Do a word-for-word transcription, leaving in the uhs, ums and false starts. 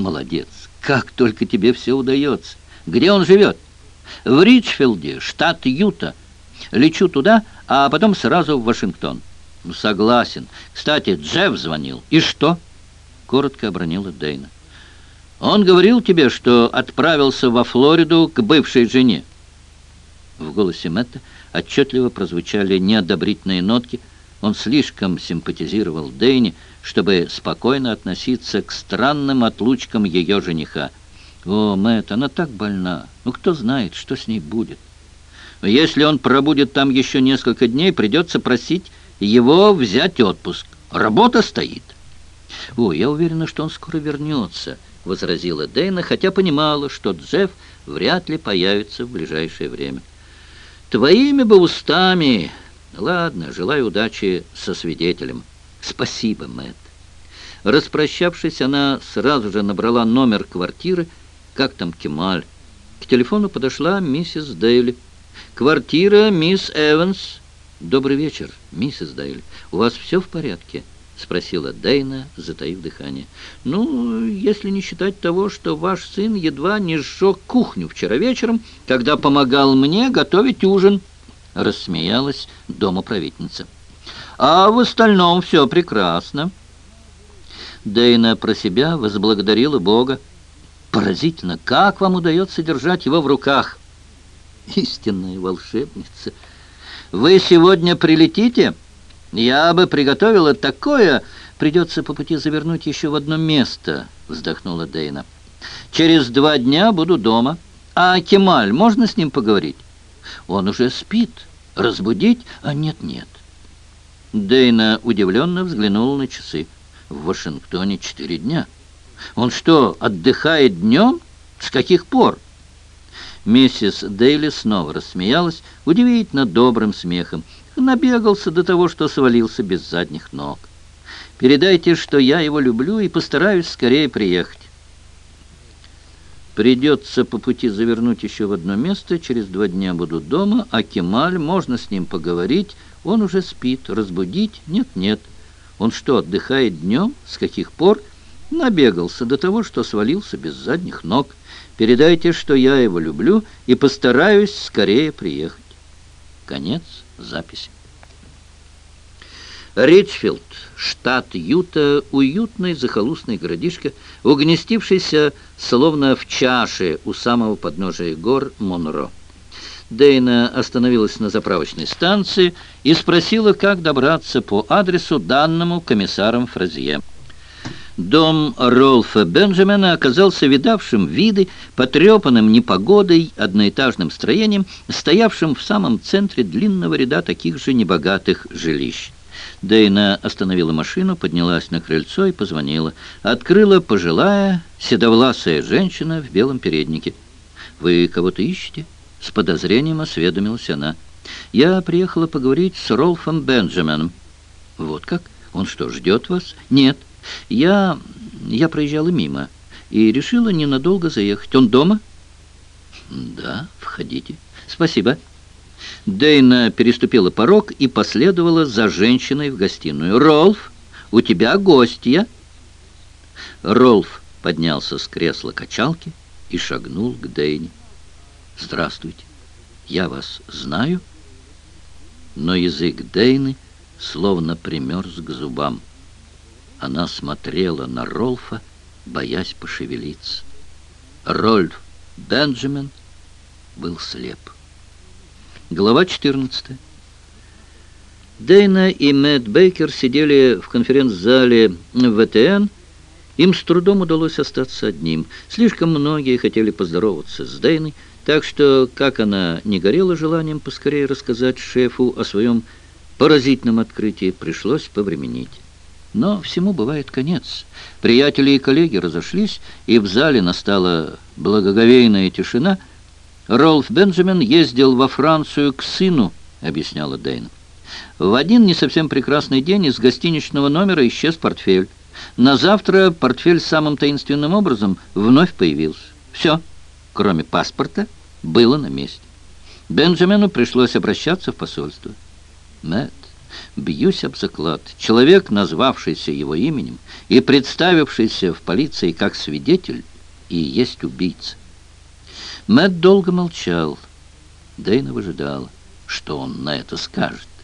Молодец. Как только тебе все удается. Где он живет? В Ричфилде, штат Юта. Лечу туда, а потом сразу в Вашингтон. Согласен. Кстати, Джефф звонил. И что? Коротко обронила Дейна. Он говорил тебе, что отправился во Флориду к бывшей жене. В голосе Мэтта отчетливо прозвучали неодобрительные нотки. Он слишком симпатизировал Дейне, чтобы спокойно относиться к странным отлучкам ее жениха. О, Мэтт, она так больна. Ну, кто знает, что с ней будет. Если он пробудет там еще несколько дней, придется просить его взять отпуск. Работа стоит. О, я уверена, что он скоро вернется, возразила Дейна, хотя понимала, что Джефф вряд ли появится в ближайшее время. Твоими бы устами. Ладно, желаю удачи со свидетелем. Спасибо, Мэтт. Распрощавшись, она сразу же набрала номер квартиры. Как там Кемаль? К телефону подошла миссис Дейли. «Квартира, мисс Эванс». «Добрый вечер, миссис Дейли. У вас все в порядке?» — спросила Дейна, затаив дыхание. «Ну, если не считать того, что ваш сын едва не сжег кухню вчера вечером, когда помогал мне готовить ужин», — рассмеялась домоправительница. «А в остальном все прекрасно». Дейна про себя возблагодарила Бога. «Поразительно, как вам удается держать его в руках?» «Истинная волшебница! Вы сегодня прилетите? Я бы приготовила такое. Придется по пути завернуть еще в одно место», — вздохнула Дейна. «Через два дня буду дома. А Кемаль, можно с ним поговорить?» «Он уже спит. Разбудить? А нет-нет». Дейна удивленно взглянула на часы. «В Вашингтоне четыре дня. Он что, отдыхает днем? С каких пор?» Миссис Дейли снова рассмеялась удивительно добрым смехом. Набегался до того, что свалился без задних ног. «Передайте, что я его люблю и постараюсь скорее приехать». «Придется по пути завернуть еще в одно место. Через два дня буду дома, а Кемаль, можно с ним поговорить. Он уже спит. Разбудить? Нет-нет. Он что, отдыхает днем? С каких пор?» Набегался до того, что свалился без задних ног. «Передайте, что я его люблю и постараюсь скорее приехать». Конец записи. Ричфилд, штат Юта, уютный захолустный городишко, угнездившийся словно в чаше у самого подножия гор Монро. Дейна остановилась на заправочной станции и спросила, как добраться по адресу, данному комиссаром Фразье. Дом Рольфа Бенджамина оказался видавшим виды, потрепанным непогодой, одноэтажным строением, стоявшим в самом центре длинного ряда таких же небогатых жилищ. Дейна остановила машину, поднялась на крыльцо и позвонила. Открыла пожилая, седовласая женщина в белом переднике. «Вы кого-то ищете?» — с подозрением осведомилась она. «Я приехала поговорить с Рольфом Бенджамином». «Вот как? Он что, ждет вас?» «Нет. Я... я проезжала мимо и решила ненадолго заехать. Он дома?» «Да, входите». «Спасибо». Дейна переступила порог и последовала за женщиной в гостиную. «Рольф, у тебя гостья». Рольф поднялся с кресла качалки и шагнул к Дейне. «Здравствуйте. Я вас знаю?» Но язык Дейны словно примерз к зубам. Она смотрела на Рольфа, боясь пошевелиться. Рольф Бенджамин был слеп. Глава четырнадцатая. Дейна и Мэтт Бейкер сидели в конференц-зале вэ тэ эн. Им с трудом удалось остаться одним. Слишком многие хотели поздороваться с Дейной, так что, как она не горела желанием поскорее рассказать шефу о своем поразительном открытии, пришлось повременить. Но всему бывает конец. Приятели и коллеги разошлись, и в зале настала благоговейная тишина. «Рольф Бенджамин ездил во Францию к сыну», — объясняла Дейна. «В один не совсем прекрасный день из гостиничного номера исчез портфель. На завтра портфель самым таинственным образом вновь появился. Все, кроме паспорта, было на месте. Бенджамину пришлось обращаться в посольство». «Мэтт, Бьюсь об заклад. Человек, назвавшийся его именем и представившийся в полиции как свидетель, и есть убийца. Мэтт долго молчал. Дейна выжидала, что он на это скажет.